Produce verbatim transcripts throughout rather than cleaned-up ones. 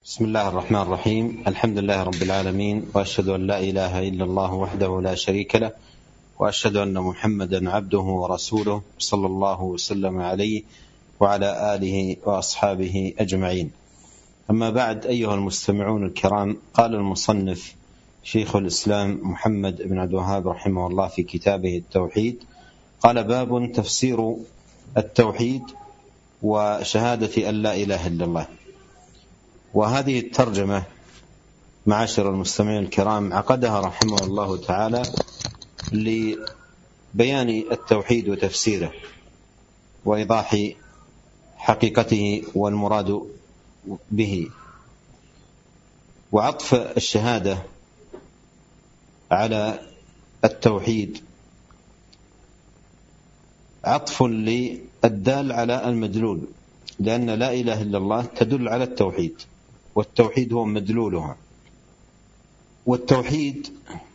بسم الله الرحمن الرحيم. الحمد لله رب العالمين، وأشهد أن لا إله إلا الله وحده لا شريك له، وأشهد أن محمدا عبده ورسوله صلى الله وسلم عليه وعلى آله وأصحابه أجمعين. أما بعد، أيها المستمعون الكرام، قال المصنف شيخ الإسلام محمد بن عبد الوهاب رحمه الله في كتابه التوحيد، قال: باب تفسير التوحيد وشهادة أن لا إله إلا الله. وهذه الترجمة معاشر المستمعين الكرام عقدها رحمه الله تعالى لبيان التوحيد وتفسيره وإيضاح حقيقته والمراد به، وعطف الشهادة على التوحيد عطف للدال على المدلول، لأن لا إله إلا الله تدل على التوحيد، والتوحيد هو مدلولها. والتوحيد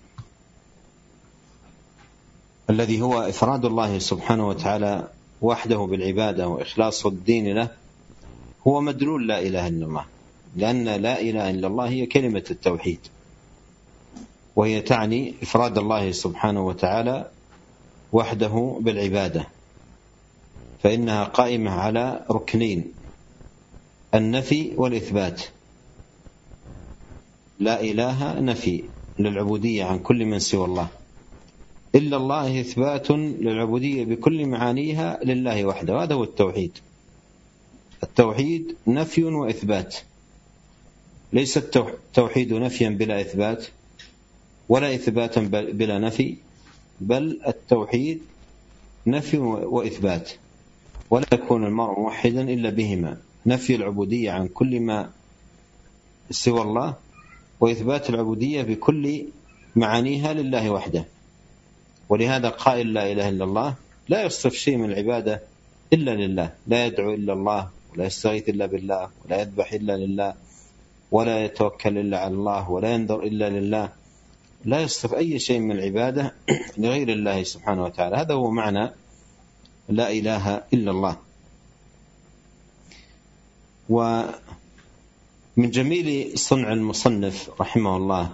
الذي هو إفراد الله سبحانه وتعالى وحده بالعبادة وإخلاص الدين له هو مدلول لا إله إلا الله، لأن لا إله إلا الله هي كلمة التوحيد، وهي تعني إفراد الله سبحانه وتعالى وحده بالعبادة، فإنها قائمة على ركنين: النفي والإثبات. لا إله نفي للعبودية عن كل من سوى الله، إلا الله إثبات للعبودية بكل معانيها لله وحده. هذا هو التوحيد. التوحيد نفي وإثبات، ليس التوحيد نفيا بلا إثبات ولا إثباتا بلا نفي، بل التوحيد نفي وإثبات، ولا يكون المرء موحدا إلا بهما: نفي العبودية عن كل ما سوى الله، وإثبات العبودية بكل معانيها لله وحده. ولهذا قائل لا إله إلا الله لا يصرف شيء من العبادة إلا لله، لا يدعو إلا الله، ولا يستغيث إلا بالله، ولا يذبح إلا لله، ولا يتوكل إلا على الله، ولا ينذر إلا لله. لا يصرف أي شيء من العبادة لغير الله سبحانه وتعالى. هذا هو معنى لا إله إلا الله. ومن جميل صنع المصنف رحمه الله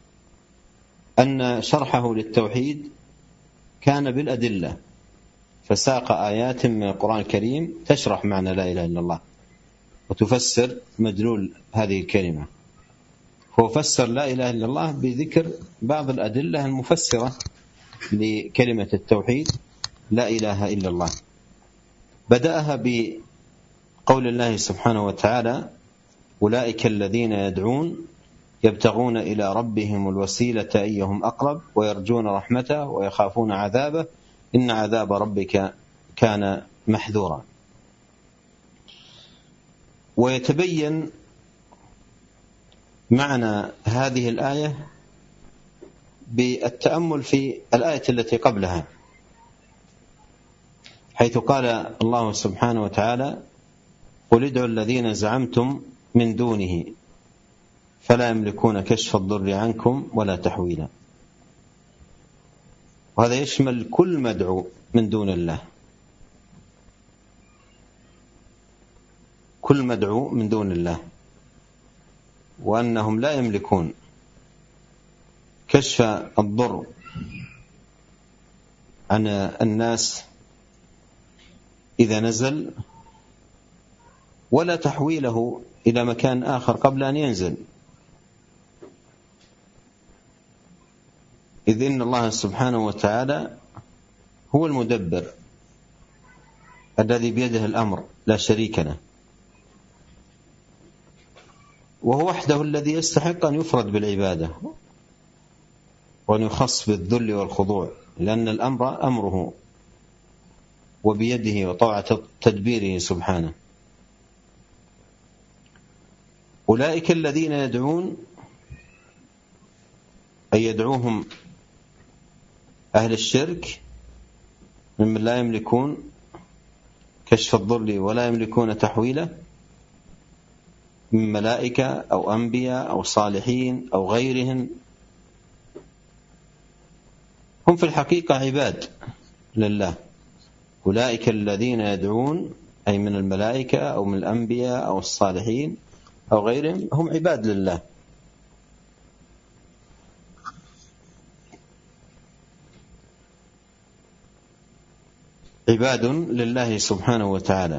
أن شرحه للتوحيد كان بالأدلة، فساق آيات من القرآن الكريم تشرح معنى لا إله إلا الله وتفسر مدلول هذه الكلمة. هو فسر لا إله إلا الله بذكر بعض الأدلة المفسرة لكلمة التوحيد لا إله إلا الله. بدأها بقول الله سبحانه وتعالى: أولئك الذين يدعون يبتغون إلى ربهم الوسيلة أيهم أقرب ويرجون رحمته ويخافون عذابه إن عذاب ربك كان محذورا. ويتبين معنى هذه الآية بالتأمل في الآية التي قبلها، حيث قال الله سبحانه وتعالى: قل ادعوا الذين زعمتم من دونه فلا يملكون كشف الضر عنكم ولا تحويلا. وهذا يشمل كل مدعو من دون الله، كل مدعو من دون الله، وأنهم لا يملكون كشف الضر عن الناس إذا نزل، ولا تحويله إلى مكان آخر قبل أن ينزل، إذ إن الله سبحانه وتعالى هو المدبر الذي بيده الأمر لا شريك له، وهو وحده الذي يستحق أن يفرد بالعبادة وأن يخص بالذل والخضوع، لأن الأمر أمره وبيده وطاعة تدبيره سبحانه. أولئك الذين يدعون، أي يدعوهم أهل الشرك ممن لا يملكون كشف الضر ولا يملكون تحويله، من ملائكة أو أنبياء أو صالحين أو غيرهم، هم في الحقيقة عباد لله. أولئك الذين يدعون، أي من الملائكة أو من الأنبياء أو الصالحين أو غيرهم هم عباد لله. عباد لله سبحانه وتعالى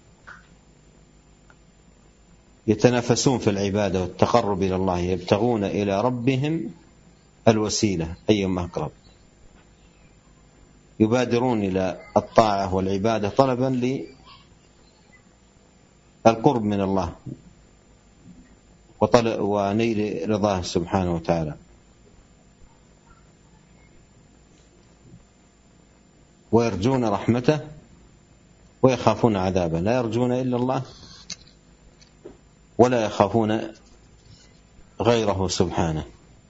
يتنافسون في العبادة والتقرب إلى الله، يبتغون إلى ربهم الوسيلة أيما أقرب، يبادرون إلى الطاعة والعبادة طلبا للقرب من الله ونيل رضاه سبحانه وتعالى. ويرجون رحمته ويخافون عذابه، لا يرجون إلا الله ولا يخافون غيره سبحانه.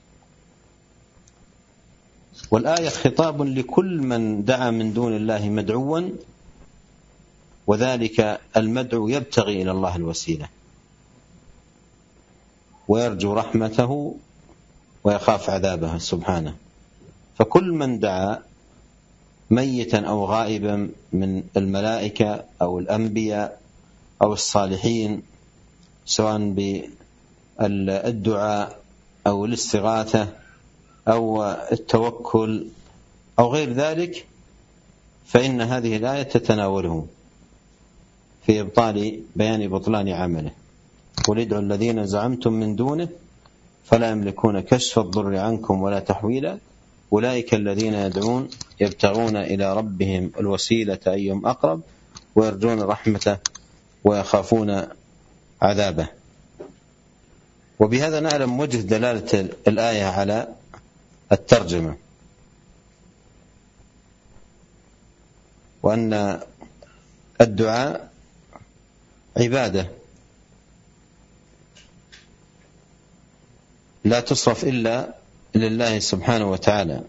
والآية خطاب لكل من دعا من دون الله مدعوا، وذلك المدعو يبتغي إلى الله الوسيلة ويرجو رحمته ويخاف عذابه سبحانه. فكل من دعا ميتا أو غائبا من الملائكة أو الأنبياء أو الصالحين، سواء بالدعاء أو الاستغاثة أو التوكل أو غير ذلك، فإن هذه الآية تتناوله في إبطال بيان بطلان عمله. قل ادعوا الذين زعمتم من دونه فلا يملكون كشف الضر عنكم ولا تحويلا أولئك الذين يدعون يبتغون إلى ربهم الوسيلة أيهم أقرب ويرجون رحمته ويخافون عذابه. وبهذا نعلم وجه دلالة الآية على الترجمة، وأن الدعاء عبادة لا تصرف إلا لله سبحانه وتعالى،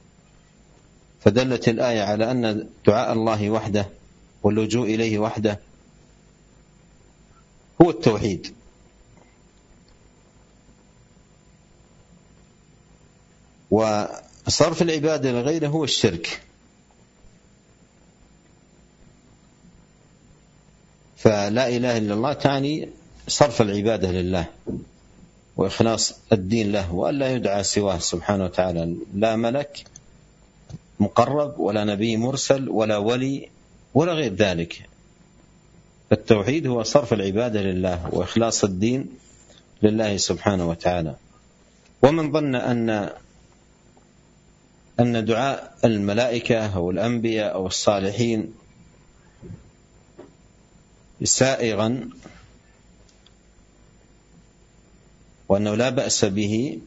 فدلت الآية على أن دعاء الله وحده واللجوء إليه وحده هو التوحيد. وصرف العبادة لغيره هو الشرك. فلا إله إلا الله تعني صرف العبادة لله وإخلاص الدين له، وألا يدعى سواه سبحانه وتعالى، لا ملك مقرب ولا نبي مرسل ولا ولي ولا غير ذلك. التوحيد هو صرف العبادة لله وإخلاص الدين لله سبحانه وتعالى. ومن ظن أن أن دعاء الملائكة أو الأنبياء أو الصالحين سائغا وأنه لا بأس به،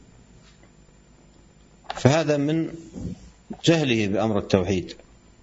فهذا من جهله بأمر التوحيد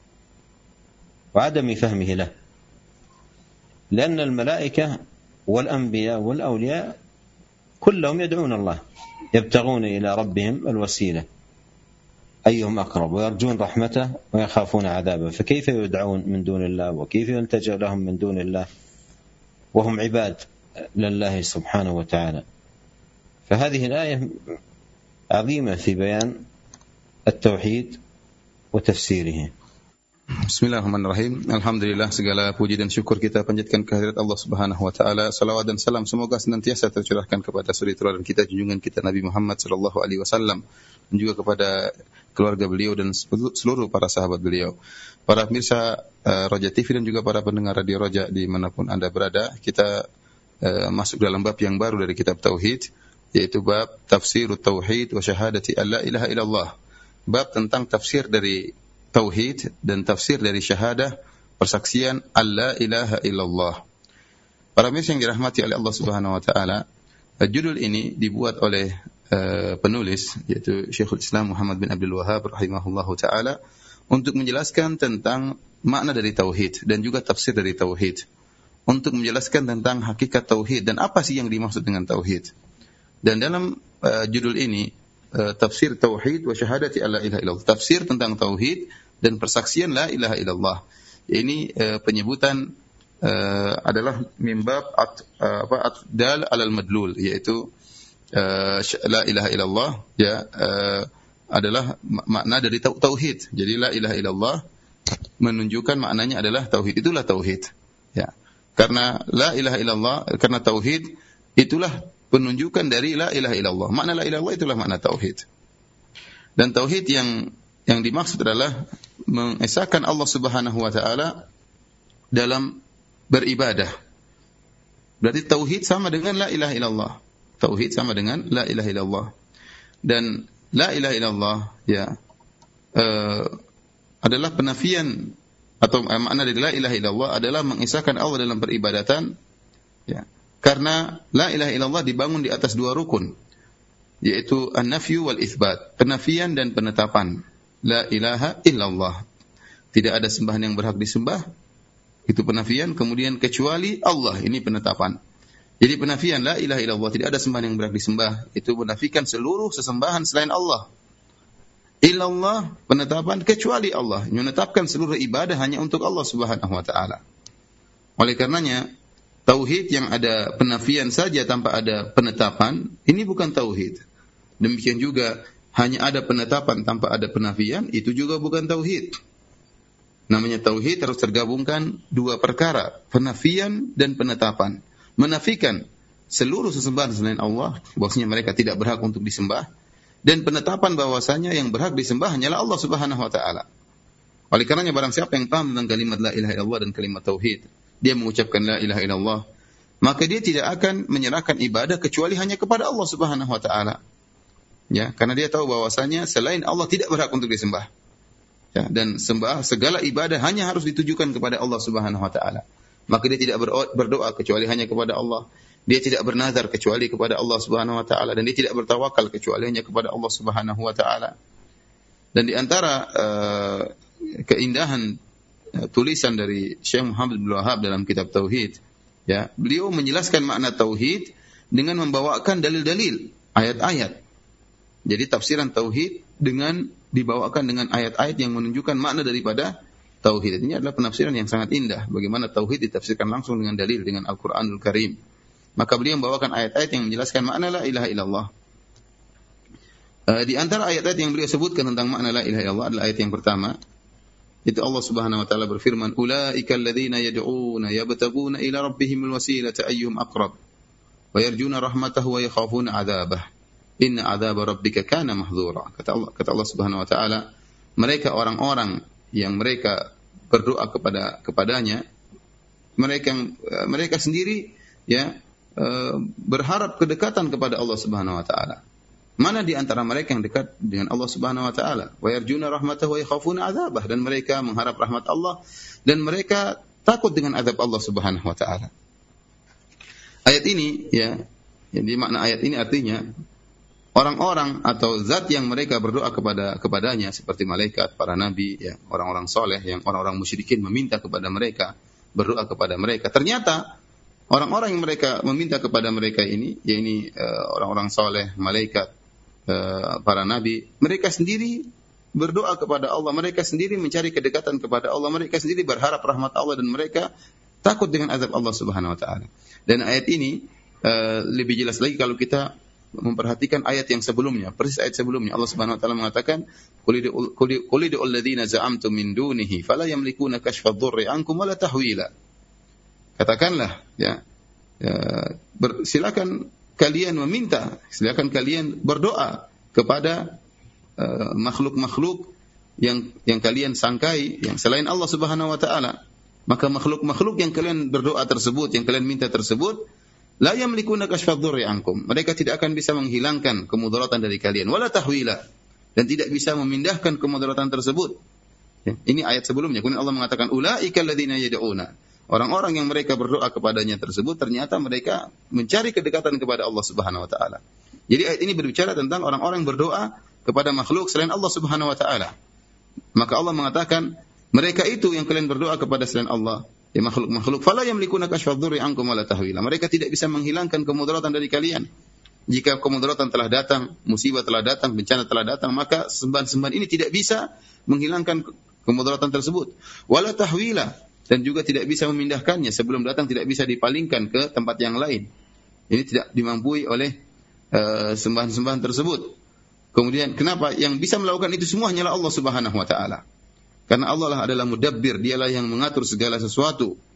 وعدم فهمه له، لأن الملائكة والأنبياء والأولياء كلهم يدعون الله، يبتغون إلى ربهم الوسيلة أيهم أقرب ويرجون رحمته ويخافون عذابه. فكيف يدعون من دون الله وكيف يلتجأ لهم من دون الله وهم عباد لله سبحانه وتعالى؟ فهذه الآية عظيمة في بيان التوحيد وتفسيره. Bismillahirrahmanirrahim. Alhamdulillah, segala puji dan syukur kita panjatkan kehadirat Allah Subhanahu wa taala. Salawat dan salam semoga senantiasa tercurahkan kepada suri teladan kita, junjungan kita Nabi Muhammad sallallahu alaihi wasallam, dan juga kepada keluarga beliau dan seluruh para sahabat beliau. Para pemirsa uh, Roja T V dan juga para pendengar Radio Roja dimanapun Anda berada, kita uh, masuk dalam bab yang baru dari kitab Tauhid, yaitu bab Tafsirut Tauhid wa Syahadati alla ilaha illallah. Bab tentang tafsir dari Tauhid dan tafsir dari syahadah, persaksian alla ilaha illallah. Para pemirsa yang dirahmati oleh Allah Subhanahu wa taala, judul ini dibuat oleh uh, penulis, yaitu Syekhul Islam Muhammad bin Abdul Wahhab rahimahullahu taala, untuk menjelaskan tentang makna dari tauhid dan juga tafsir dari tauhid, untuk menjelaskan tentang hakikat tauhid dan apa sih yang dimaksud dengan tauhid. Dan dalam uh, judul ini, uh, tafsir tauhid wa syahadati alla ilaha illallah, tafsir tentang tauhid dan persaksian la ilaha illallah. Ini uh, penyebutan uh, adalah mimbab at, uh, apa atdal alal madlul, yaitu uh, la ilaha illallah ya uh, adalah makna dari tauhid. Jadi la ilaha illallah menunjukkan maknanya adalah tauhid, itulah tauhid ya. Karena la ilaha illallah, karena tauhid itulah penunjukan dari la ilaha illallah. Makna la ilaha illallah itulah makna tauhid. Dan tauhid yang yang dimaksud adalah mengesahkan Allah Subhanahu wa taala dalam beribadah. Berarti tauhid sama dengan la ilaha illallah. Tauhid sama dengan la ilaha illallah. Dan la ilaha illallah ya uh, adalah penafian atau eh, makna dari la ilaha illallah adalah mengesahkan Allah dalam peribadatan ya. Karena la ilaha illallah dibangun di atas dua rukun, yaitu an-nafyu wal itsbat, penafian dan penetapan. La ilaha illallah, tidak ada sembahan yang berhak disembah, itu penafian. Kemudian kecuali Allah, ini penetapan. Jadi penafian la ilaha illallah, tidak ada sembahan yang berhak disembah, itu menafikan seluruh sesembahan selain Allah. Illallah, penetapan kecuali Allah, menetapkan seluruh ibadah hanya untuk Allah Subhanahu wa taala. Oleh karenanya tauhid yang ada penafian saja tanpa ada penetapan, ini bukan tauhid. Demikian juga hanya ada penetapan tanpa ada penafian, itu juga bukan tauhid. Namanya tauhid harus tergabungkan dua perkara, penafian dan penetapan. Menafikan seluruh sesembahan selain Allah, bahwasanya mereka tidak berhak untuk disembah, dan penetapan bahwasanya yang berhak disembah hanyalah Allah Subhanahu wa taala. Oleh karenanya barang siapa yang paham tentang kalimat la ilaha illallah dan kalimat tauhid, dia mengucapkan la ilaha illallah, maka dia tidak akan menyerahkan ibadah kecuali hanya kepada Allah Subhanahu wa taala. Ya, karena dia tahu bahwasanya selain Allah tidak berhak untuk disembah. Ya, dan sembah segala ibadah hanya harus ditujukan kepada Allah Subhanahu wa taala. Maka dia tidak berdoa kecuali hanya kepada Allah. Dia tidak bernazar kecuali kepada Allah Subhanahu wa taala, dan dia tidak bertawakal kecuali hanya kepada Allah Subhanahu wa taala. Dan di antara uh, keindahan uh, tulisan dari Syekh Muhammad bin Wahab dalam kitab tauhid, ya, beliau menjelaskan makna tauhid dengan membawakan dalil-dalil, ayat-ayat. Jadi tafsiran tauhid dengan dibawakan dengan ayat-ayat yang menunjukkan makna daripada tauhid. Ini adalah penafsiran yang sangat indah. Bagaimana tauhid ditafsirkan langsung dengan dalil, dengan Al-Quranul Karim. Maka beliau membawakan ayat-ayat yang menjelaskan makna la ilaha illallah. Uh, di antara ayat-ayat yang beliau sebutkan tentang makna la ilaha illallah adalah ayat yang pertama. Itu Allah Subhanahu wa taala berfirman, "Ulaika alladziina yad'uuna yabtaghuuna ila rabbihimul wasilata ayyuhum aqrab wa yarjuuna rahmatahu wa yakhafuna 'adzabah. Inna 'adzaba rabbika kana mahdhura." Kata Allah, kata Allah Subhanahu wa taala, mereka orang-orang yang mereka berdoa kepada kepadanya, mereka mereka sendiri ya berharap kedekatan kepada Allah Subhanahu wa taala. Mana di antara mereka yang dekat dengan Allah Subhanahu wa taala? Wa yarjuna rahmatahu wa yakhafuna 'adzabah, dan mereka mengharap rahmat Allah dan mereka takut dengan azab Allah Subhanahu wa taala. Ayat ini ya, jadi makna ayat ini artinya orang-orang atau zat yang mereka berdoa kepada kepadanya seperti malaikat, para nabi, ya, orang-orang soleh yang orang-orang musyrikin meminta kepada mereka, berdoa kepada mereka. Ternyata orang-orang yang mereka meminta kepada mereka ini, yakni uh, orang-orang soleh, malaikat, uh, para nabi, mereka sendiri berdoa kepada Allah, mereka sendiri mencari kedekatan kepada Allah, mereka sendiri berharap rahmat Allah dan mereka takut dengan azab Allah Subhanahu wa taala. Dan ayat ini uh, lebih jelas lagi kalau kita memperhatikan ayat yang sebelumnya, persis ayat sebelumnya. Allah Subhanahu wa taala mengatakan, "Qul id'u alladziina za'amtum min dunihi fala yamlikuna kashfa ad-durri 'ankum wala tahwila." Katakanlah, ya, ya ber, silakan kalian meminta, silakan kalian berdoa kepada uh, makhluk-makhluk yang yang kalian sangkai yang selain Allah Subhanahu wa taala. Maka makhluk-makhluk yang kalian berdoa tersebut, yang kalian minta tersebut, la yamlikuna kashfad dhurri ankum. Mereka tidak akan bisa menghilangkan kemudaratan dari kalian, wala tahwila, dan tidak bisa memindahkan kemudaratan tersebut. Ya, ini ayat sebelumnya. Kemudian Allah mengatakan ulaika alladziina yad'uuna. Orang-orang yang mereka berdoa kepadanya tersebut ternyata mereka mencari kedekatan kepada Allah Subhanahu wa taala. Jadi ayat ini berbicara tentang orang-orang yang berdoa kepada makhluk selain Allah Subhanahu wa taala. Maka Allah mengatakan, mereka itu yang kalian berdoa kepada selain Allah, ya makhluk-makhluk, fala yamlikuna kashfad dhurri ankum wala tahwila. Mereka tidak bisa menghilangkan kemudaratan dari kalian. Jika kemudaratan telah datang, musibah telah datang, bencana telah datang, maka sembahan-sembahan ini tidak bisa menghilangkan kemudaratan tersebut. Wala tahwila, dan juga tidak bisa memindahkannya, sebelum datang tidak bisa dipalingkan ke tempat yang lain. Ini tidak dimampui oleh uh, sembahan-sembahan tersebut. Kemudian kenapa yang bisa melakukan itu semua hanyalah Allah Subhanahu wa taala? Karena Allah lah adalah mudabbir, dialah yang mengatur segala sesuatu.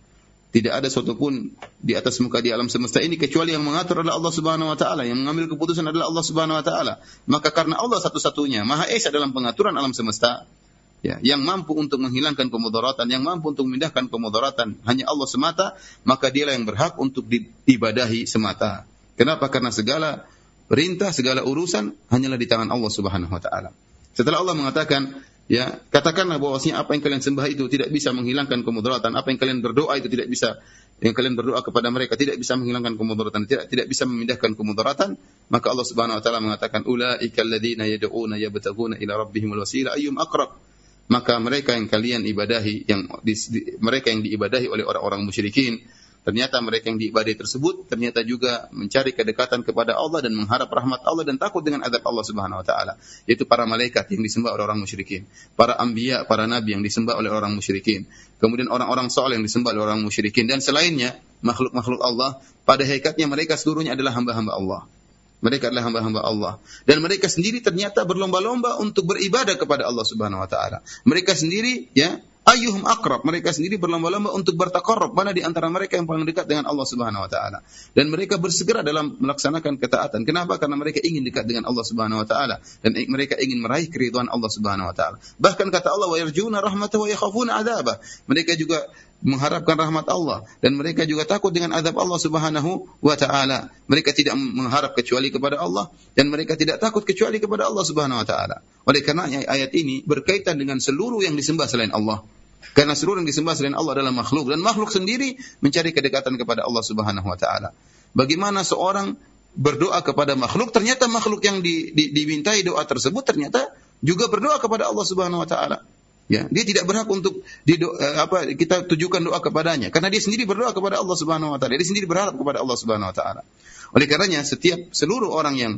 Tidak ada sesuatu pun di atas muka di alam semesta ini kecuali yang mengatur adalah Allah Subhanahu wa taala, yang mengambil keputusan adalah Allah Subhanahu wa taala. Maka karena Allah satu-satunya Maha Esa dalam pengaturan alam semesta, ya, yang mampu untuk menghilangkan kemudaratan, yang mampu untuk memindahkan kemudaratan hanya Allah semata, maka dialah yang berhak untuk diibadahi semata. Kenapa? Karena segala perintah, segala urusan hanyalah di tangan Allah Subhanahu wa taala. Setelah Allah mengatakan, ya, katakanlah bahwasanya apa yang kalian sembah itu tidak bisa menghilangkan kemudaratan, apa yang kalian berdoa itu tidak bisa, yang kalian berdoa kepada mereka tidak bisa menghilangkan kemudaratan, tidak tidak bisa memindahkan kemudaratan, maka Allah Subhanahu wa taala mengatakan ulaikal ladzina yad'una yabtaguna ila rabbihimul wasila ayyum aqrab. Maka mereka yang kalian ibadahi, yang di, di, mereka yang diibadahi oleh orang-orang musyrikin, ternyata mereka yang diibadahi tersebut ternyata juga mencari kedekatan kepada Allah dan mengharap rahmat Allah dan takut dengan azab Allah Subhanahu wa taala. Yaitu para malaikat yang disembah oleh orang musyrikin, para anbiya, para nabi yang disembah oleh orang musyrikin, kemudian orang-orang saleh yang disembah oleh orang musyrikin dan selainnya, makhluk-makhluk Allah, pada hakikatnya mereka seluruhnya adalah hamba-hamba Allah. Mereka adalah hamba-hamba Allah. Dan mereka sendiri ternyata berlomba-lomba untuk beribadah kepada Allah Subhanahu wa taala. Mereka sendiri, ya, ayyuhum aqrab, mereka sendiri berlomba-lomba untuk bertaqarrub, mana di antara mereka yang paling dekat dengan Allah Subhanahu wa taala. Dan mereka bersegera dalam melaksanakan ketaatan. Kenapa? Karena mereka ingin dekat dengan Allah Subhanahu wa taala dan mereka ingin meraih keridhaan Allah Subhanahu wa taala. Bahkan kata Allah, wa yarjuna rahmatahu wa yakhafuna 'adzabah. Mereka juga mengharapkan rahmat Allah dan mereka juga takut dengan azab Allah Subhanahu wa taala. Mereka tidak mengharap kecuali kepada Allah dan mereka tidak takut kecuali kepada Allah Subhanahu wa taala. Oleh karena ayat ini berkaitan dengan seluruh yang disembah selain Allah. Karena seluruh yang disembah selain Allah adalah makhluk dan makhluk sendiri mencari kedekatan kepada Allah Subhanahu wa taala. Bagaimana seorang berdoa kepada makhluk, ternyata makhluk yang di, di, dimintai doa tersebut ternyata juga berdoa kepada Allah Subhanahu wa taala. Ya, dia tidak berhak untuk dido, apa kita tujukan doa kepadanya karena dia sendiri berdoa kepada Allah Subhanahu wa taala. Dia sendiri berharap kepada Allah Subhanahu wa taala. Oleh karenanya setiap seluruh orang yang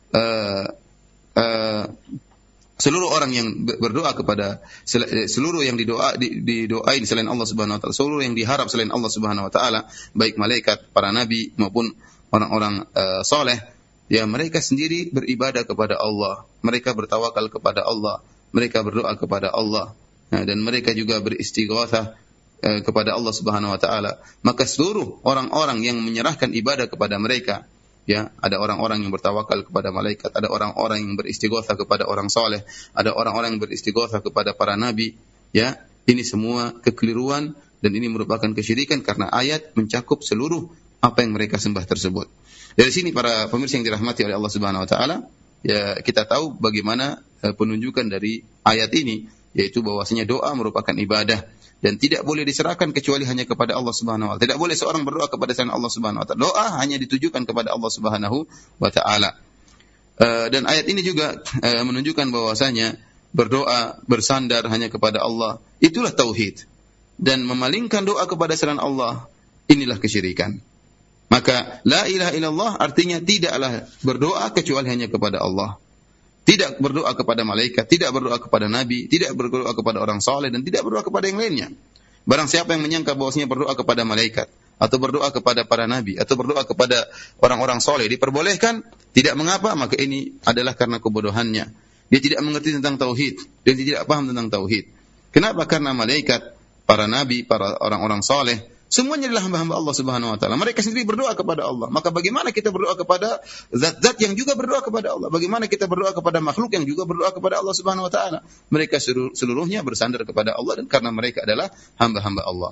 uh, uh, seluruh orang yang berdoa kepada seluruh yang didoa didoain selain Allah Subhanahu wa taala, seluruh yang diharap selain Allah Subhanahu wa taala, baik malaikat, para nabi maupun orang-orang uh, saleh, ya mereka sendiri beribadah kepada Allah, mereka bertawakal kepada Allah, mereka berdoa kepada Allah. Nah, dan mereka juga beristighatsah eh, kepada Allah Subhanahu wa taala. Maka seluruh orang-orang yang menyerahkan ibadah kepada mereka, ya, ada orang-orang yang bertawakal kepada malaikat, ada orang-orang yang beristighatsah kepada orang saleh, ada orang-orang yang beristighatsah kepada para nabi, ya. Ini semua kekeliruan dan ini merupakan kesyirikan karena ayat mencakup seluruh apa yang mereka sembah tersebut. Dari sini para pemirsa yang dirahmati oleh Allah Subhanahu wa taala, ya, kita tahu bagaimana uh, penunjukan dari ayat ini, yaitu bahwasanya doa merupakan ibadah dan tidak boleh diserahkan kecuali hanya kepada Allah Subhanahu wa taala. Tidak boleh seorang berdoa kepada selain Allah Subhanahu wa taala. Doa hanya ditujukan kepada Allah Subhanahu wa taala. Uh, dan ayat ini juga uh, menunjukkan bahwasanya berdoa bersandar hanya kepada Allah itulah tauhid. Dan memalingkan doa kepada selain Allah inilah kesyirikan. Maka la ilaha illallah artinya tidaklah berdoa kecuali hanya kepada Allah. Tidak berdoa kepada malaikat, tidak berdoa kepada nabi, tidak berdoa kepada orang saleh dan tidak berdoa kepada yang lainnya. Barang siapa yang menyangka bahwasanya berdoa kepada malaikat atau berdoa kepada para nabi atau berdoa kepada orang-orang saleh diperbolehkan, tidak mengapa, maka ini adalah karena kebodohannya. Dia tidak mengerti tentang tauhid, dia tidak paham tentang tauhid. Kenapa? Karena malaikat, para nabi, para orang-orang saleh semuanya adalah hamba-hamba Allah Subhanahu wa taala. Mereka sendiri berdoa kepada Allah. Maka bagaimana kita berdoa kepada zat-zat yang juga berdoa kepada Allah? Bagaimana kita berdoa kepada makhluk yang juga berdoa kepada Allah Subhanahu wa taala? Mereka seluruhnya bersandar kepada Allah dan karena mereka adalah hamba-hamba Allah.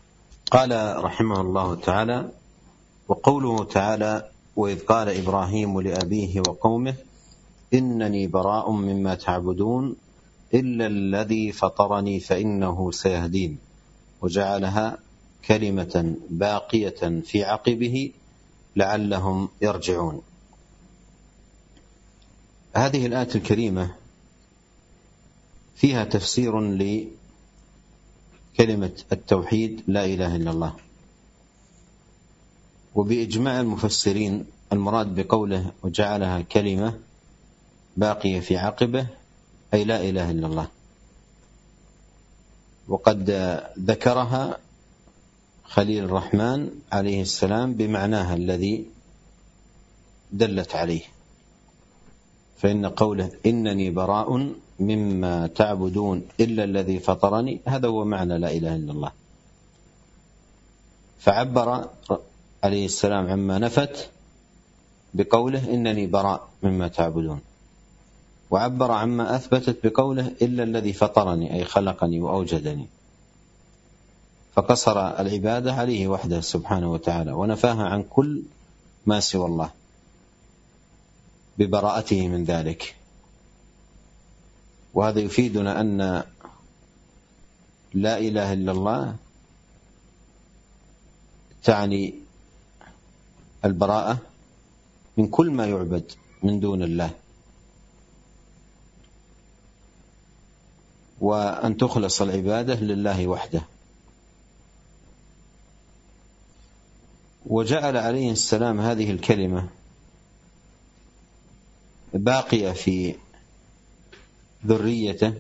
Qala rahimahullahu taala wa qawluhu taala wa idh qala Ibrahim li abihi wa qaumihi innani bara'un mimma ta'budun illa alladhi fatarani fa innahu sayahdin wa ja'alaha كلمة باقية في عقبه لعلهم يرجعون. هذه الآية الكريمة فيها تفسير لكلمة التوحيد لا إله إلا الله، وبإجماع المفسرين المراد بقوله وجعلها كلمة باقية في عقبه أي لا إله إلا الله، وقد ذكرها خليل الرحمن عليه السلام بمعناها الذي دلت عليه، فإن قوله إنني براء مما تعبدون إلا الذي فطرني هذا هو معنى لا إله إلا الله. فعبر عليه السلام عما نفت بقوله إنني براء مما تعبدون، وعبر عما أثبتت بقوله إلا الذي فطرني أي خلقني وأوجدني، فقصر العبادة عليه وحده سبحانه وتعالى ونفاها عن كل ما سوى الله ببراءته من ذلك. وهذا يفيدنا أن لا إله إلا الله تعني البراءة من كل ما يعبد من دون الله، وأن تخلص العبادة لله وحده. وجعل عليه السلام هذه الكلمة باقية في ذريته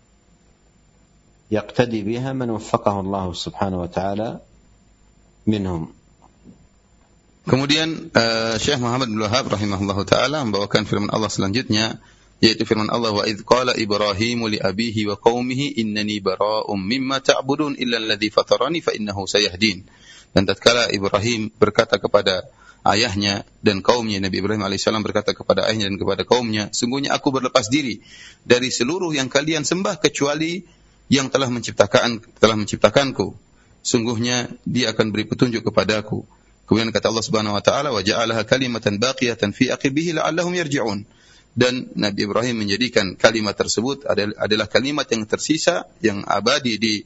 يقتدي بها من وفقه الله سبحانه وتعالى منهم. Kemudian uh, Syekh Muhammad bin Wahab rahimahullahu taala membawakan firman Allah selanjutnya, yaitu firman Allah, wa idz qala Ibrahimu li abihi wa qaumihi innani bara'um mimma ta'budun illa alladhi fatarani fa innahu sayahdin. Dan tatkala Ibrahim berkata kepada ayahnya dan kaumnya, Nabi Ibrahim alaihissalam berkata kepada ayahnya dan kepada kaumnya, sungguhnya aku berlepas diri dari seluruh yang kalian sembah kecuali yang telah menciptakan telah menciptakanku. Sungguhnya dia akan beri petunjuk kepadaku. Kemudian kata Allah Subhanahu wa taala, wa ja'alaha kalimatan baqiyatan fi aqibihi la'allahum yarji'un. Dan Nabi Ibrahim menjadikan kalimat tersebut adalah kalimat yang tersisa, yang abadi di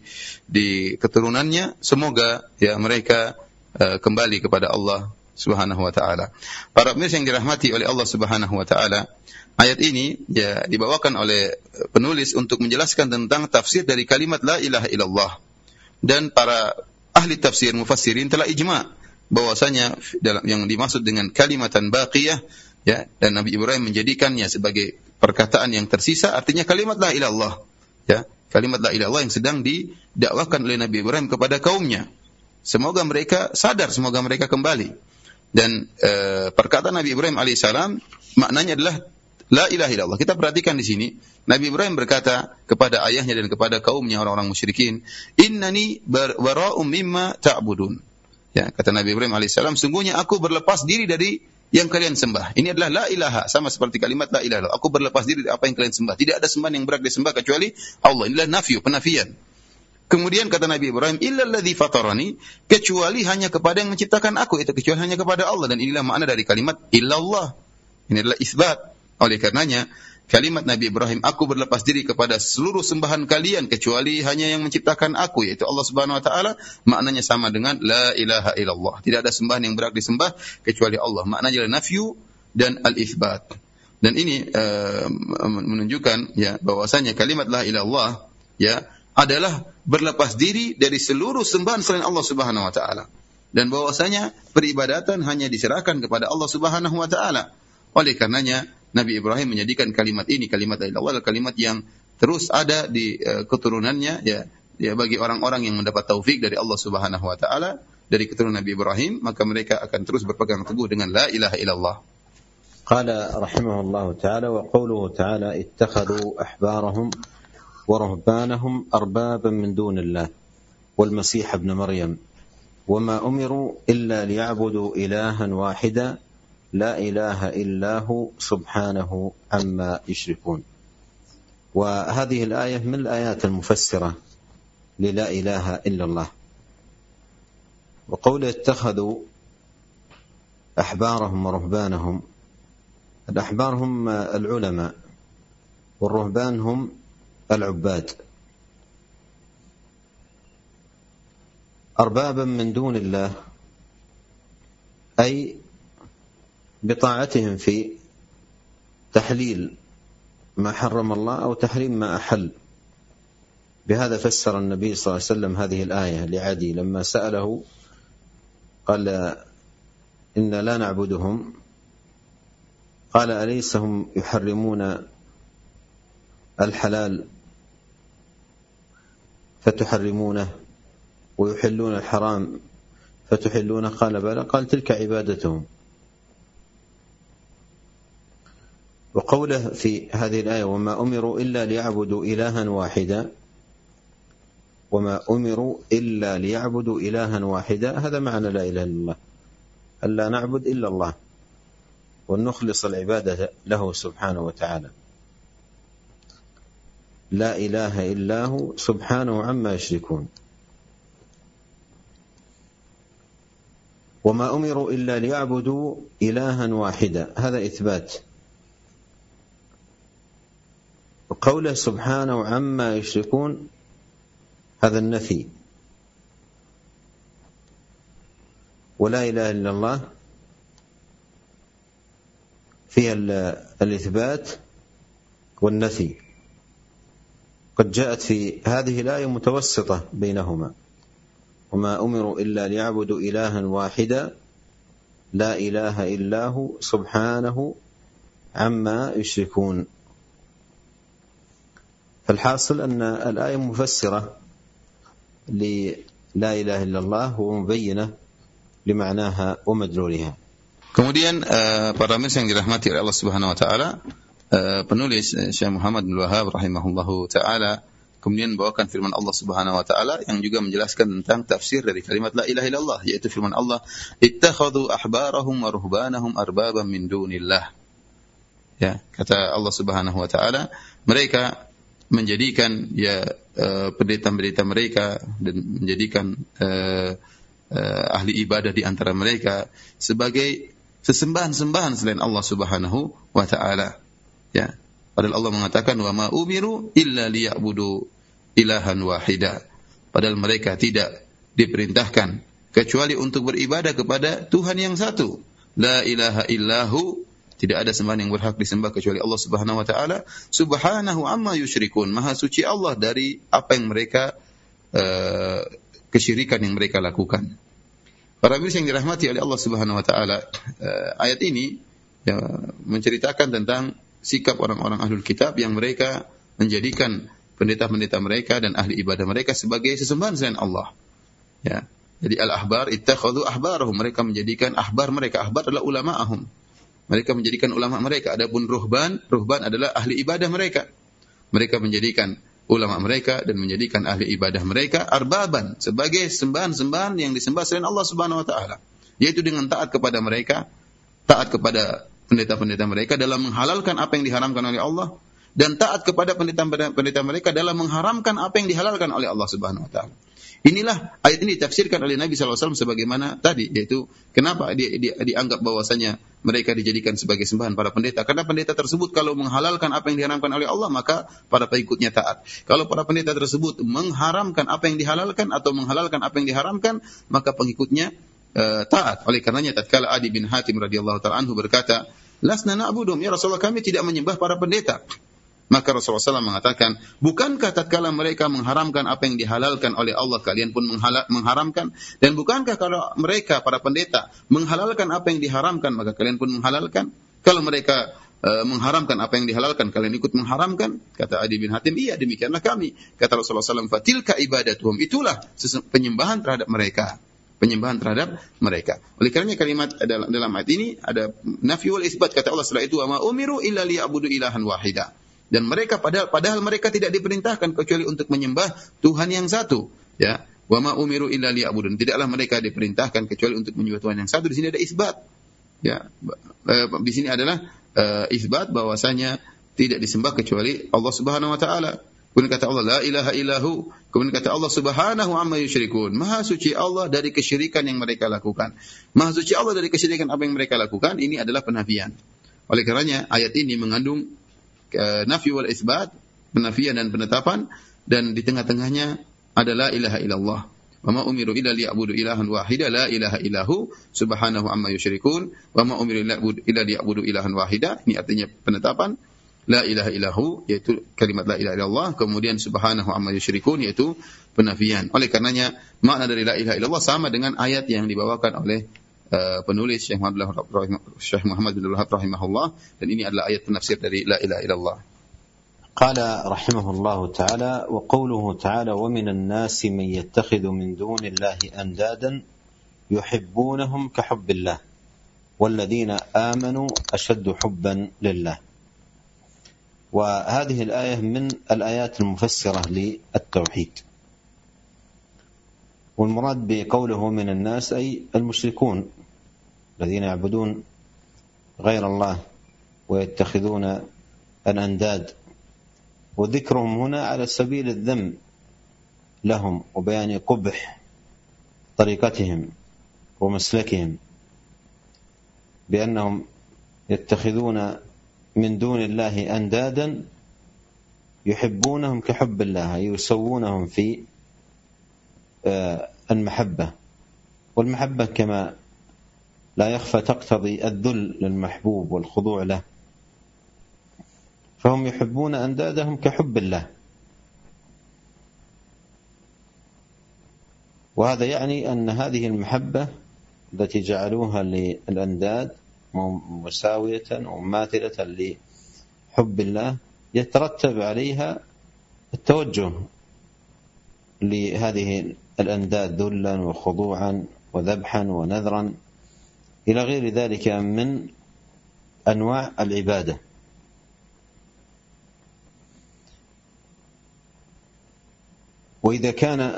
di keturunannya, semoga ya mereka uh, kembali kepada Allah Subhanahu wa taala. Para pemirsa yang dirahmati oleh Allah Subhanahu wa taala, ayat ini ya dibawakan oleh penulis untuk menjelaskan tentang tafsir dari kalimat la ilaha illallah. Dan para ahli tafsir mufassirin telah ijma' bahwasanya dalam yang dimaksud dengan kalimatan baqiyah, ya, dan Nabi Ibrahim menjadikannya sebagai perkataan yang tersisa, artinya kalimat la ilaha illallah, ya, kalimat la ilaha illallah yang sedang didakwakan oleh Nabi Ibrahim kepada kaumnya. Semoga mereka sadar, semoga mereka kembali. Dan e, perkataan Nabi Ibrahim alaihissalam maknanya adalah la ilaha illallah. Kita perhatikan di sini, Nabi Ibrahim berkata kepada ayahnya dan kepada kaumnya orang-orang musyrikin, innani bara'um mimma ta'budun. Ya, kata Nabi Ibrahim alaihissalam, sungguhnya aku berlepas diri dari yang kalian sembah. Ini adalah la ilaha, sama seperti kalimat la ilaha illallah. Aku berlepas diri dari apa yang kalian sembah. Tidak ada sembahan yang berhak disembah kecuali Allah. Inilah nafyu, penafian. Kemudian kata Nabi Ibrahim, illa alladhi fatarani, kecuali hanya kepada yang menciptakan aku, itu kecuali hanya kepada Allah. Dan inilah makna dari kalimat illallah. Ini adalah isbat. Oleh karenanya, kalimat Nabi Ibrahim, aku berlepas diri kepada seluruh sembahan kalian kecuali hanya yang menciptakan aku, yaitu Allah Subhanahu wa taala, maknanya sama dengan la ilaha illallah. Tidak ada sembahan yang berhak disembah kecuali Allah. Maknanya adalah nafyu dan al-itsbat. Dan ini uh, menunjukkan ya bahwasanya kalimat la ilaha illallah ya adalah berlepas diri dari seluruh sembahan selain Allah Subhanahu wa taala. Dan bahwasanya peribadatan hanya diserahkan kepada Allah Subhanahu wa taala. Oleh karenanya Nabi Ibrahim menjadikan kalimat ini, kalimat la ilaha illallah, kalimat yang terus ada di uh, keturunannya, ya, ya bagi orang-orang yang mendapat taufik dari Allah Subhanahu wa taala dari keturunan Nabi Ibrahim, maka mereka akan terus berpegang teguh dengan la ilaha illallah. Qala rahimahullahu ta'ala, wa qawluhu ta'ala ittakhadhu ahbarahum wa ruhbanahum arbaban min dunillah wal masih ibn maryam wama umiru illa liya'budu ilahan wahida لا إله إلا هو سبحانه عما يشركون. وهذه الآية من الآيات المفسرة للا إله إلا الله. وقوله اتخذوا أحبارهم ورهبانهم، الأحبار هم العلماء والرهبان هم العباد، أربابا من دون الله، أي بطاعتهم في تحليل ما حرم الله أو تحريم ما أحل. بهذا فسر النبي صلى الله عليه وسلم هذه الآية لعدي لما سأله قال إنا لا نعبدهم، قال أليس هم يحرمون الحلال فتحرمونه ويحلون الحرام فتحلونه؟ قال بلى. قال تلك عبادتهم. وقوله في هذه الآية وما أمروا إلا ليعبدوا إلها واحدا، وما أمروا إلا ليعبدوا إلها واحدا، هذا معنى لا إله إلا الله، ألا نعبد إلا الله ونخلص العبادة له سبحانه وتعالى. لا إله إلا هو سبحانه عما يشركون. وما أمروا إلا ليعبدوا إلها واحدا، هذا إثبات. وقوله سبحانه عما يشركون هذا النفي. ولا إله إلا الله فيها الإثبات والنفي، قد جاءت في هذه الآية متوسطة بينهما، وما أمروا إلا ليعبدوا إلها واحدا لا إله إلا هو سبحانه عما يشركون. فالحاصل أن الآية مفسرة للا إله إلا الله ومبينة لمعناها ومدلولها. Kemudian uh, para pemirsa yang dirahmati oleh Allah Subhanahu wa taala, uh, penulis Syekh Muhammad bin Wahab rahimahullahu taala kemudian membawakan firman Allah Subhanahu wa taala yang juga menjelaskan tentang tafsir dari kalimat la ilaha illallah, yaitu firman Allah, ittakhadhu ahbarahum wa ruhbanahum arbaban min dunillah. Ya, kata Allah Subhanahu wa taala, mereka menjadikan ya uh, pendeta-pendeta mereka dan menjadikan uh, uh, ahli ibadah di antara mereka sebagai sesembahan-sembahan selain Allah Subhanahu wa taala. Ya, padahal Allah mengatakan wa ma umiru illa liya'budu ilahan wahida. Padahal mereka tidak diperintahkan kecuali untuk beribadah kepada Tuhan yang satu. La ilaha illahu, tidak ada sembahan yang berhak disembah kecuali Allah Subhanahu wa taala. Subhanahu amma yusyrikun, maha suci Allah dari apa yang mereka uh, kesyirikan yang mereka lakukan. Para pemirsa yang dirahmati oleh Allah Subhanahu wa taala, uh, ayat ini ya, menceritakan tentang sikap orang-orang ahlul kitab yang mereka menjadikan pendeta-pendeta mereka dan ahli ibadah mereka sebagai sesembahan selain Allah. Ya. Jadi al-ahbar ittakhadhu ahbarahum, mereka menjadikan ahbar mereka, ahbar adalah ulama'ahum. Mereka menjadikan ulama mereka. Adapun ruhban, ruhban adalah ahli ibadah mereka. Mereka menjadikan ulama mereka dan menjadikan ahli ibadah mereka arbaban, sebagai sembahan-sembahan yang disembah selain Allah Subhanahu wa taala, yaitu dengan taat kepada mereka, taat kepada pendeta-pendeta mereka dalam menghalalkan apa yang diharamkan oleh Allah, dan taat kepada pendeta-pendeta mereka dalam mengharamkan apa yang dihalalkan oleh Allah Subhanahu wa taala. Inilah ayat ini ditafsirkan oleh Nabi sallallahu alaihi wasallam sebagaimana tadi, yaitu kenapa dia, dia dianggap bahwasanya mereka dijadikan sebagai sembahan para pendeta, karena pendeta tersebut kalau menghalalkan apa yang diharamkan oleh Allah, maka para pengikutnya taat. Kalau para pendeta tersebut mengharamkan apa yang dihalalkan atau menghalalkan apa yang diharamkan, maka pengikutnya uh, taat. Oleh karenanya tatkala Adi bin Hatim radhiyallahu ta'ala anhu berkata, "Lasna na'budum, ya Rasulullah, kami tidak menyembah para pendeta." Maka Rasulullah shallallahu alaihi wasallam mengatakan, bukankah tatkala mereka mengharamkan apa yang dihalalkan oleh Allah, kalian pun mengharamkan? Dan bukankah kalau mereka, para pendeta, menghalalkan apa yang diharamkan, maka kalian pun menghalalkan? Kalau mereka uh, mengharamkan apa yang dihalalkan, kalian ikut mengharamkan? Kata Adi bin Hatim, iya demikianlah kami. Kata Rasulullah shallallahu alaihi wasallam, fatilka ibadatuhum, itulah penyembahan terhadap mereka. Penyembahan terhadap mereka. Oleh karenanya kalimat dalam, dalam ayat ini ada nafi wal isbat. Kata Allah setelah itu, wa ma umiru illa liya'budu ilahan wahida. Dan mereka padahal, padahal mereka tidak diperintahkan kecuali untuk menyembah Tuhan yang satu. Ya, wa ma umiru illa liya'budun. Tidaklah mereka diperintahkan kecuali untuk menyembah Tuhan yang satu. Di sini ada isbat. Ya, di sini adalah uh, isbat bahwasanya tidak disembah kecuali Allah Subhanahu wa taala. Kemudian kata Allah, la ilaha illahu. Kemudian kata Allah, subhanahu amma yusyrikun. Maha suci Allah dari kesyirikan yang mereka lakukan. Maha suci Allah dari kesyirikan apa yang mereka lakukan. Ini adalah penafian. Oleh karenanya ayat ini mengandung nafi wal isbat, penafian dan penetapan, dan di tengah-tengahnya adalah ilaha illallah. Wa ma umiru illa liya'budu ilahan wahida la ilaha illahu subhanahu amma yusyrikun. Wa ma umiru illa liya'budu ilahan wahida. Ini artinya penetapan. La ilaha illahu, yaitu kalimat la ilaha illallah. Kemudian subhanahu amma yusyrikun, yaitu penafian. Oleh karenanya makna dari la ilaha illallah sama dengan ayat yang dibawakan oleh Uh, penulis Syekh Muhammad, Syekh Muhammad bin Wahab rahimahullah, dan ini adalah ayat penafsir dari la ilaha illallah. Qala rahimahullahu ta'ala, wa qawluhu ta'ala, wa minan nasi man yattakhidhu min dunillahi andadan yuhibbunahum ka hubbillah walladhina amanu ashaddu hubban lillah. وهذه الآية من الآيات المفسرة للتوحيد. والمراد بقوله من الناس أي المشركون الذين يعبدون غير الله ويتخذون الأنداد، وذكرهم هنا على سبيل الذم لهم وبيان قبح طريقتهم ومسلكهم بأنهم يتخذون من دون الله أندادا يحبونهم كحب الله، يسوونهم في المحبة، والمحبة كما لا يخفى تقتضي الذل للمحبوب والخضوع له، فهم يحبون أندادهم كحب الله. وهذا يعني أن هذه المحبة التي جعلوها للأنداد مساوية ومماثلة لحب الله يترتب عليها التوجه لهذه الأنداد ذلا وخضوعا وذبحا ونذرا إلى غير ذلك من أنواع العبادة. وإذا كان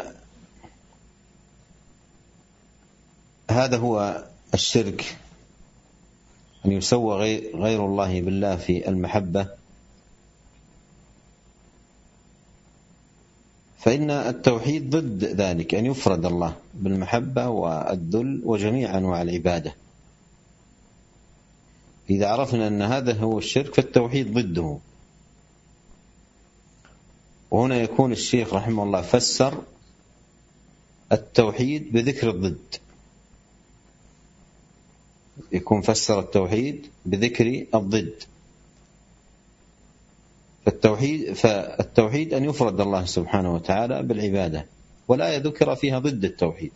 هذا هو الشرك أن يسوى غير الله بالله في المحبة، فإن التوحيد ضد ذلك، أن يفرد الله بالمحبة والذل وجميع أنواع العبادة. إذا عرفنا أن هذا هو الشرك فالتوحيد ضده. وهنا يكون الشيخ رحمه الله فسر التوحيد بذكر الضد، يكون فسر التوحيد بذكر الضد. فالتوحيد, فالتوحيد أن يفرد الله سبحانه وتعالى بالعبادة، ولا ذكر فيها ضد التوحيد،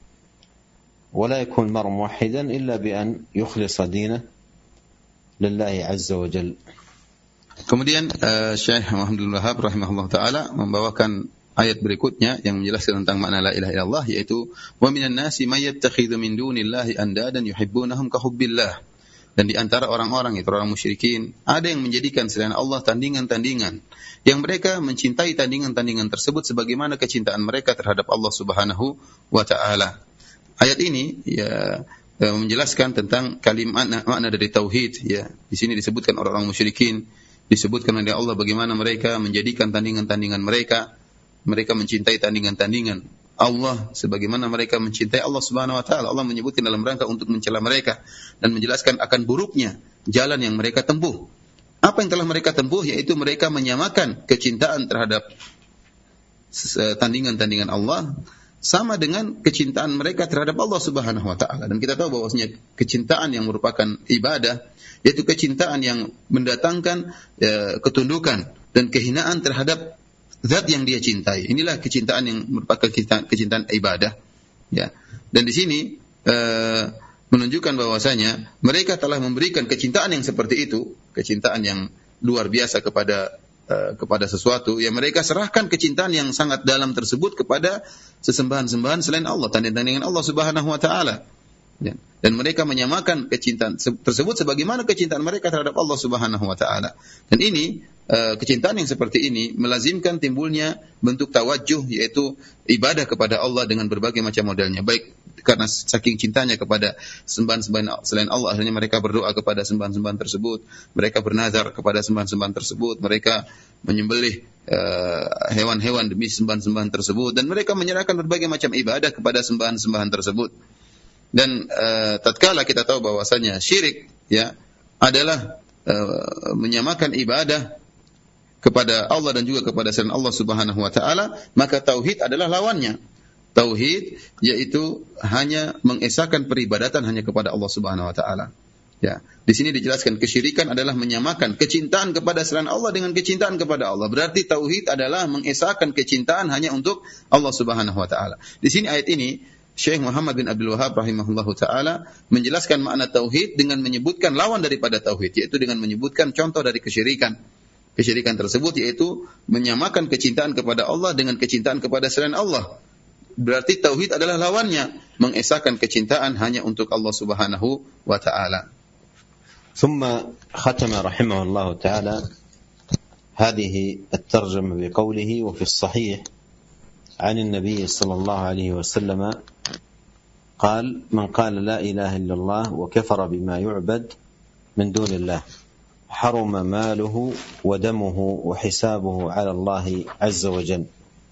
ولا يكون المرء موحدا إلا بأن يخلص دينه لله عز وجل. Kemudian uh, Syekh Muhammad bin Wahab rahimahullah taala membawakan ayat berikutnya yang menjelaskan tentang makna la ilaha illallah, yaitu wa minan nasi may yattakhidhu min dunillahi andadan yuhibbunahum ka hubbillah. Dan di antara orang-orang itu orang musyrikin ada yang menjadikan selain Allah tandingan-tandingan yang mereka mencintai tandingan-tandingan tersebut sebagaimana kecintaan mereka terhadap Allah Subhanahu wa taala. Ayat ini ya menjelaskan tentang kalimat makna, makna dari tauhid ya. Di sini disebutkan orang-orang musyrikin, disebutkan oleh Allah bagaimana mereka menjadikan tandingan-tandingan mereka, mereka mencintai tandingan-tandingan Allah sebagaimana mereka mencintai Allah Subhanahu wa taala. Allah menyebutkan dalam rangka untuk mencela mereka dan menjelaskan akan buruknya jalan yang mereka tempuh. Apa yang telah mereka tempuh, yaitu mereka menyamakan kecintaan terhadap tandingan-tandingan Allah sama dengan kecintaan mereka terhadap Allah Subhanahu wa taala. Dan kita tahu bahwasanya kecintaan yang merupakan ibadah, yaitu kecintaan yang mendatangkan ya, ketundukan dan kehinaan terhadap zat yang dia cintai. Inilah kecintaan yang merupakan kecintaan, kecintaan ibadah. Ya. Dan di sini uh, menunjukkan bahwasanya mereka telah memberikan kecintaan yang seperti itu, kecintaan yang luar biasa kepada uh, kepada sesuatu, yang mereka serahkan kecintaan yang sangat dalam tersebut kepada sesembahan-sembahan selain Allah, tandingan-tandingan Allah Subhanahu wa taala. Ya. Dan mereka menyamakan kecintaan tersebut sebagaimana kecintaan mereka terhadap Allah Subhanahu wa taala. Dan ini uh, kecintaan yang seperti ini melazimkan timbulnya bentuk tawajuh, yaitu ibadah kepada Allah dengan berbagai macam modelnya. Baik karena saking cintanya kepada sembahan-sembahan selain Allah, akhirnya mereka berdoa kepada sembahan-sembahan tersebut, mereka bernazar kepada sembahan-sembahan tersebut, mereka menyembelih uh, hewan-hewan demi sembahan-sembahan tersebut, dan mereka menyerahkan berbagai macam ibadah kepada sembahan-sembahan tersebut. Dan uh, tatkala kita tahu bahwasanya syirik ya adalah uh, menyamakan ibadah kepada Allah dan juga kepada selain Allah Subhanahu wa taala, maka tauhid adalah lawannya. Tauhid yaitu hanya mengesahkan peribadatan hanya kepada Allah Subhanahu wa taala. Ya, di sini dijelaskan kesyirikan adalah menyamakan kecintaan kepada selain Allah dengan kecintaan kepada Allah. Berarti tauhid adalah mengesahkan kecintaan hanya untuk Allah Subhanahu wa taala. Di sini ayat ini Syekh Muhammad bin Abdul Wahab rahimahullahu taala menjelaskan makna tauhid dengan menyebutkan lawan daripada tauhid, yaitu dengan menyebutkan contoh dari kesyirikan. Kesyirikan tersebut yaitu menyamakan kecintaan kepada Allah dengan kecintaan kepada selain Allah. Berarti tauhid adalah lawannya, mengesahkan kecintaan hanya untuk Allah Subhanahu wa taala. ثم ختم رحمه الله تعالى هذه الترجمة بقوله وفي الصحيح عن النبي صلى الله عليه وسلم قال: من قال لا إله إلا الله وكفر بما يعبد من دون الله حرم ماله ودمه وحسابه على الله عز وجل.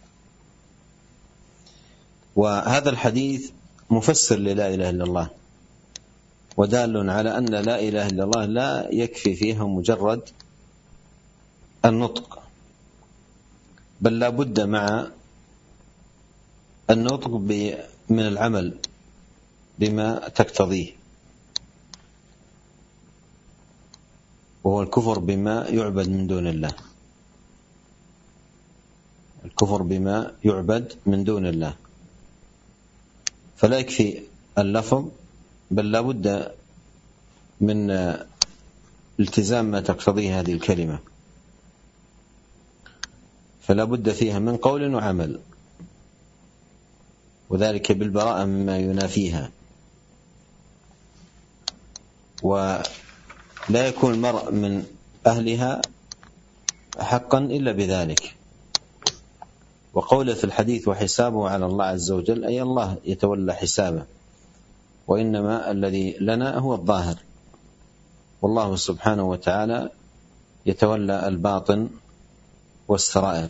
وهذا الحديث مفسر للا إله إلا الله، ودال على أن لا إله إلا الله لا يكفي فيها مجرد النطق، بل لا بد مع النطق من العمل بما تقتضيه، وهو الكفر بما يعبد من دون الله، الكفر بما يعبد من دون الله. فلا يكفي اللفظ، بل لا بد من التزام ما تقتضيه هذه الكلمة، فلا بد فيها من قول وعمل، وذلك بالبراءة مما ينافيها. ولا يكون المرء من أهلها حقا إلا بذلك. وقوله في الحديث وحسابه على الله عز وجل، أي الله يتولى حسابه، وإنما الذي لنا هو الظاهر، والله سبحانه وتعالى يتولى الباطن والسرائر.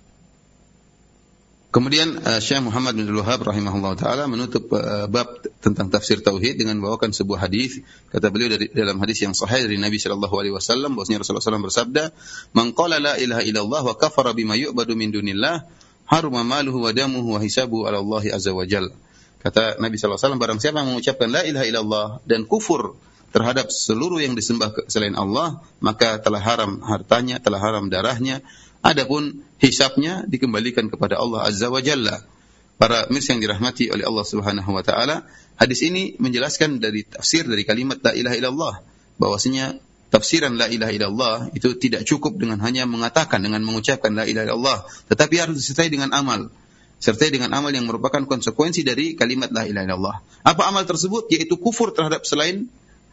Kemudian uh, Syekh Muhammad bin Abdul Wahhab rahimahullah taala menutup uh, bab tentang tafsir tauhid dengan membawakan sebuah hadis. Kata beliau dari dalam hadis yang sahih dari Nabi sallallahu alaihi wasallam bahwasanya Rasulullah sallallahu alaihi wasallam bersabda, "Man qala la ilaha illallah wa kafara bima yu'badu min dunillah, haruma maluhu wa damuhu wa hisabuhu 'ala Allah azza wa jalla." Kata Nabi sallallahu alaihi wasallam, barang siapa yang mengucapkan la ilaha illallah dan kufur terhadap seluruh yang disembah selain Allah, maka telah haram hartanya, telah haram darahnya, adapun hisabnya dikembalikan kepada Allah Azza wa Jalla. Para mirsa yang dirahmati oleh Allah Subhanahu wa taala, hadis ini menjelaskan dari tafsir dari kalimat la ilaha illallah, bahwasanya tafsiran la ilaha illallah itu tidak cukup dengan hanya mengatakan, dengan mengucapkan la ilaha illallah, tetapi harus disertai dengan amal. Sertai dengan amal yang merupakan konsekuensi dari kalimat la ilaha illallah. Apa amal tersebut? Yaitu kufur terhadap selain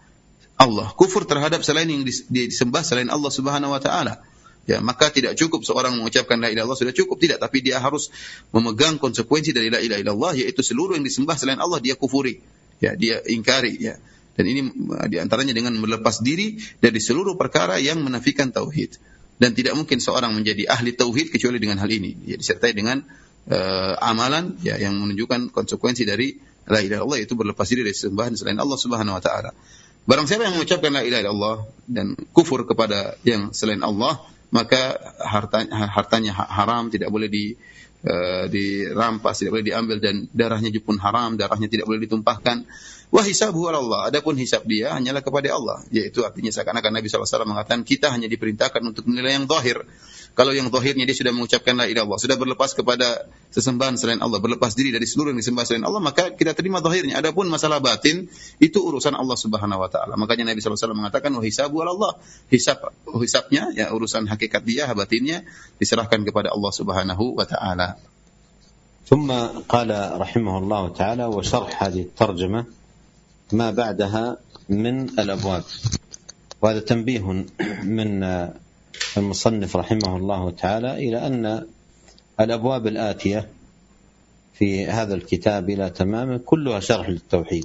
Allah, kufur terhadap selain yang disembah selain Allah Subhanahu wa taala. Ya, maka tidak cukup seorang mengucapkan la ilaha illallah sudah cukup, tidak, tapi dia harus memegang konsekuensi dari la ilaha illallah, yaitu seluruh yang disembah selain Allah dia kufuri. Ya, dia ingkari, ya. Dan ini di antaranya dengan melepas diri dari seluruh perkara yang menafikan tauhid. Dan tidak mungkin seorang menjadi ahli tauhid kecuali dengan hal ini. Ya, disertai dengan uh, amalan ya yang menunjukkan konsekuensi dari la ilaha illallah, yaitu berlepas diri dari sembahan selain Allah Subhanahu wa taala. Barang siapa yang mengucapkan la ilaha illallah dan kufur kepada yang selain Allah, maka hartanya, hartanya haram, tidak boleh di, uh, dirampas, tidak boleh diambil, dan darahnya pun haram, darahnya tidak boleh ditumpahkan. Wa hisabuhu 'ala Allah, adapun hisab dia hanyalah kepada Allah, yaitu artinya seakan-akan Nabi sallallahu alaihi wasallam mengatakan kita hanya diperintahkan untuk menilai yang zahir. Kalau yang zahirnya dia sudah mengucapkan la ilaha illallah, sudah berlepas kepada sesembahan selain Allah, berlepas diri dari seluruh yang disembah selain Allah, maka kita terima zahirnya. Adapun masalah batin itu urusan Allah Subhanahu wa taala. Makanya Nabi sallallahu alaihi wasallam mengatakan wa hisabuhu 'ala Allah, hisab hisabnya ya urusan hakikat dia, batinnya diserahkan kepada Allah Subhanahu wa taala. ثم قال رحمه الله تعالى وشرح هذه الترجمة ما بعدها من الأبواب. وهذا تنبيه من المصنف رحمه الله تعالى إلى أن الأبواب الآتية في هذا الكتاب إلى تمامه كلها شرح للتوحيد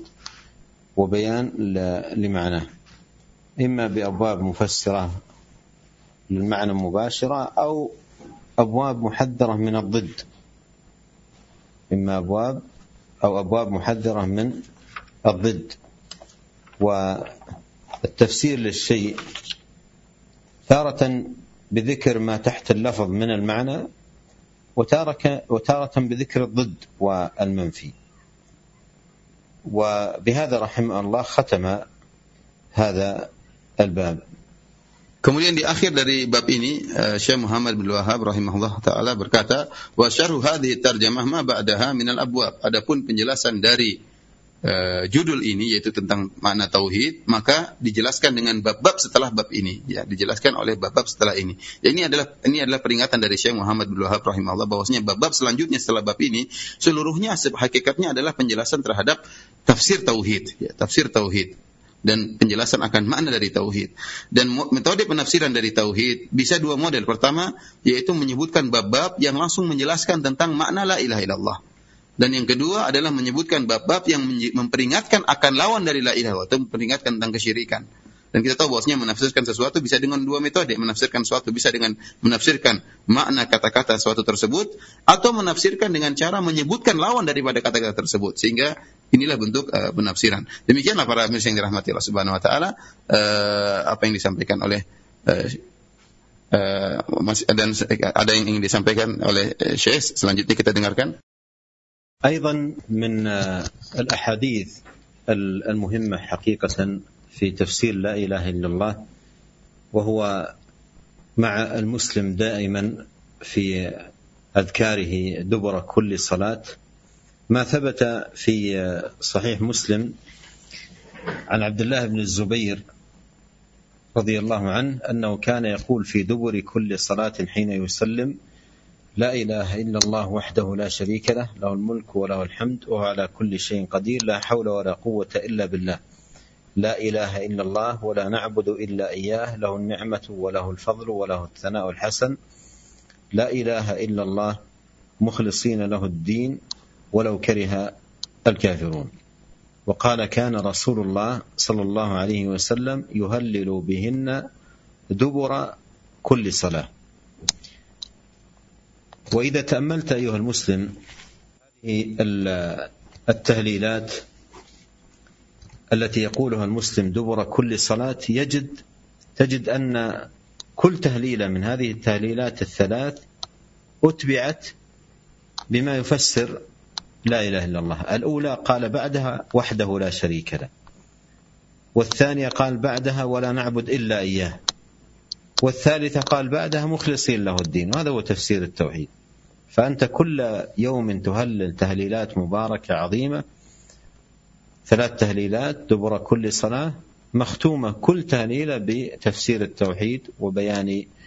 وبيان لمعناه، إما بأبواب مفسرة للمعنى مباشرة أو أبواب محذرة من الضد، إما أبواب أو أبواب محذرة من الضد. والتفسير للشيء تارة بذكر ما تحت اللفظ من المعنى، وتارة بذكر الضد والمنفي. وبهذا رحمه الله ختم هذا الباب. Kemudian di akhir dari bab ini Syekh Muhammad bin Wahhab rahimahullah taala berkata, wa syarhu hadhihi tarjamah ma ba'daha minal abwab. Adapun penjelasan dari uh, judul ini yaitu tentang makna tauhid, maka dijelaskan dengan bab-bab setelah bab ini, ya, dijelaskan oleh bab-bab setelah ini. Ya, ini adalah ini adalah peringatan dari Syekh Muhammad bin Wahhab rahimahullah bahwasanya bab-bab selanjutnya setelah bab ini seluruhnya hakikatnya adalah penjelasan terhadap tafsir tauhid, ya, tafsir tauhid. dan penjelasan akan makna dari tauhid. Dan metode penafsiran dari tauhid bisa dua model. Pertama, yaitu menyebutkan bab-bab yang langsung menjelaskan tentang makna la ilaha illallah. Dan yang kedua adalah menyebutkan bab-bab yang memperingatkan akan lawan dari la ilaha illallah, atau memperingatkan tentang kesyirikan. Dan kita tahu bahwasanya menafsirkan sesuatu bisa dengan dua metode. Menafsirkan sesuatu bisa dengan menafsirkan makna kata-kata sesuatu tersebut, atau menafsirkan dengan cara menyebutkan lawan daripada kata-kata tersebut. Sehingga inilah bentuk uh, penafsiran. Demikianlah para pemirsa yang dirahmati Allah Subhanahu wa taala, uh, apa yang disampaikan oleh uh, uh, dan ada yang ingin disampaikan oleh uh, Syekh. Selanjutnya kita dengarkan. أيضا من الأحاديث المهمة حقيقة في تفسير لا إله إلا الله، وهو مع المسلم دائما في أذكاره دبر كل صلاة، ما ثبت في صحيح مسلم عن عبد الله بن الزبير رضي الله عنه أنه كان يقول في دبر كل صلاة حين يسلم: لا إله إلا الله وحده لا شريك له، له الملك وله الحمد وهو على كل شيء قدير، لا حول ولا قوة إلا بالله، لا إله إلا الله ولا نعبد إلا إياه، له النعمة وله الفضل وله الثناء الحسن، لا إله إلا الله مخلصين له الدين ولو كره الكافرون. وقال كان رسول الله صلى الله عليه وسلم يهلل بهن دبر كل صلاة. وإذا تأملت أيها المسلم التهليلات التي يقولها المسلم دبر كل صلاة، يجد تجد أن كل تهليلة من هذه التهليلات الثلاث أتبعت بما يفسر لا إله إلا الله. الأولى قال بعدها وحده لا شريك له، والثانية قال بعدها ولا نعبد إلا إياه، والثالثة قال بعدها مخلصين له الدين. وهذا هو تفسير التوحيد. فأنت كل يوم تهلل تهليلات مباركة عظيمة، ثلاث تهليلات دبر كل صلاة، مختومة كل تهليلة بتفسير التوحيد وبيان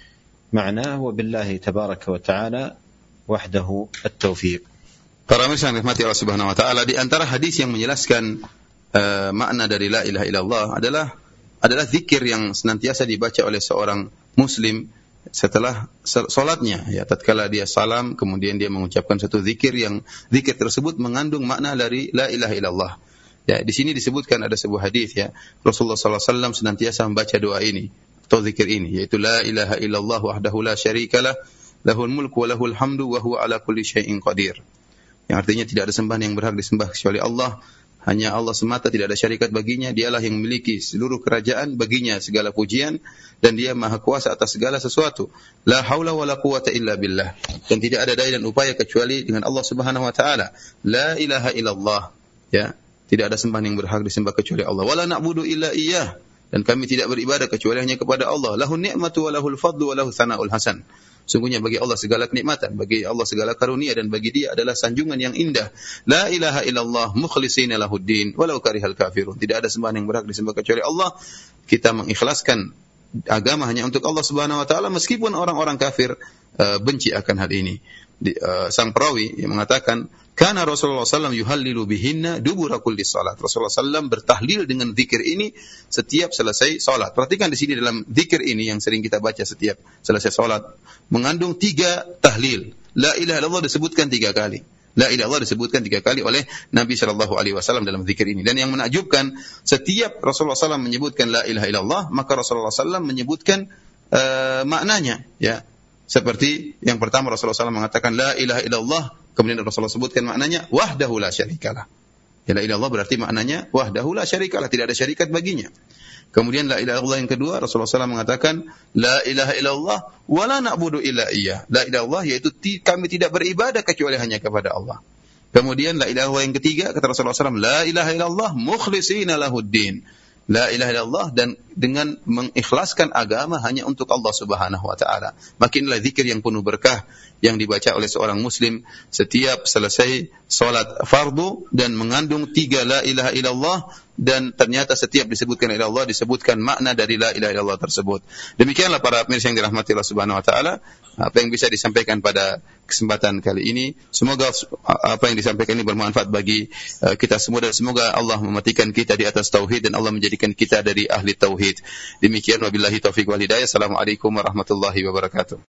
معناه، وبالله تبارك وتعالى وحده التوفيق. Para pemirsa yang dirahmati Allah Subhanahu wa taala, di antara hadis yang menjelaskan uh, makna dari la ilaha illallah adalah adalah zikir yang senantiasa dibaca oleh seorang muslim setelah salatnya, ya, tatkala dia salam kemudian dia mengucapkan satu zikir yang zikir tersebut mengandung makna dari la ilaha illallah. Ya, di sini disebutkan ada sebuah hadis, ya, Rasulullah sallallahu alaihi wasallam senantiasa membaca doa ini atau zikir ini, yaitu la ilaha illallah wahdahu la syarikalah, lahul mulku wa lahul hamdu wa huwa ala kulli syai'in qadir. Yang artinya tidak ada sembahan yang berhak disembah kecuali Allah, hanya Allah semata, tidak ada syarikat baginya, dialah yang memiliki seluruh kerajaan, baginya segala pujian, dan dia maha kuasa atas segala sesuatu. La haula wa la quwata illa billah. Dan tidak ada daya dan upaya kecuali dengan Allah Subhanahu wa taala. La ilaha illallah, ya, tidak ada sembahan yang berhak disembah kecuali Allah. Wala na'budu illa iyyah, dan kami tidak beribadah kecuali hanya kepada Allah. Lahun ni'matu wa lahul fadlu wa lahu tsana'ul hasan. Sungguhnya bagi Allah segala kenikmatan, bagi Allah segala karunia, dan bagi Dia adalah sanjungan yang indah. La ilaha illallah mukhlishina lahuddin walau karihal kafirun. Tidak ada sembahan yang berhak disembah kecuali Allah. Kita mengikhlaskan agama hanya untuk Allah Subhanahu wa taala meskipun orang-orang kafir uh, benci akan hal ini. Di, uh, sang perawi yang mengatakan, kana Rasulullah sallallahu alaihi wasallam yuhallilu bihinna dubura kulli salat. Rasulullah sallallahu alaihi wasallam bertahlil dengan zikir ini setiap selesai salat. Perhatikan di sini dalam zikir ini yang sering kita baca setiap selesai salat mengandung tiga tahlil. La ilaha illallah disebutkan tiga kali. La ilaha illallah disebutkan tiga kali oleh Nabi sallallahu alaihi wasallam dalam zikir ini. Dan yang menakjubkan, setiap Rasulullah sallallahu alaihi wasallam menyebutkan la ilaha illallah, maka Rasulullah sallallahu alaihi wasallam menyebutkan uh, maknanya, ya. Seperti yang pertama Rasulullah sallallahu alaihi wasallam mengatakan la ilaha illallah, kemudian Rasulullah sebutkan maknanya wahdahu la syarikalah. Ya, la ilaha illallah berarti maknanya wahdahu la syarikalah, tidak ada syarikat baginya. Kemudian la ilaha illallah yang kedua Rasulullah sallallahu alaihi wasallam mengatakan la ilaha illallah wa la na'budu illa iyyah. La ilaha illallah yaitu kami tidak beribadah kecuali hanya kepada Allah. Kemudian la ilaha illallah yang ketiga kata Rasulullah sallallahu alaihi wasallam la ilaha illallah mukhlishina lahuddin. La ilaha illallah, dan dengan mengikhlaskan agama hanya untuk Allah Subhanahu wa taala. Makinlah zikir yang penuh berkah yang dibaca oleh seorang muslim setiap selesai salat fardu dan mengandung tiga la ilaha illallah dan ternyata setiap disebutkan oleh Allah disebutkan makna dari la ilaha illallah tersebut. Demikianlah para pemirsa yang dirahmati Allah Subhanahu wa taala, apa yang bisa disampaikan pada kesempatan kali ini. Semoga apa yang disampaikan ini bermanfaat bagi uh, kita semua, dan semoga Allah mematikan kita di atas tauhid dan Allah menjadikan kita dari ahli tauhid. Demikian, wabillahi taufiq wal hidayah. Assalamualaikum warahmatullahi wabarakatuh.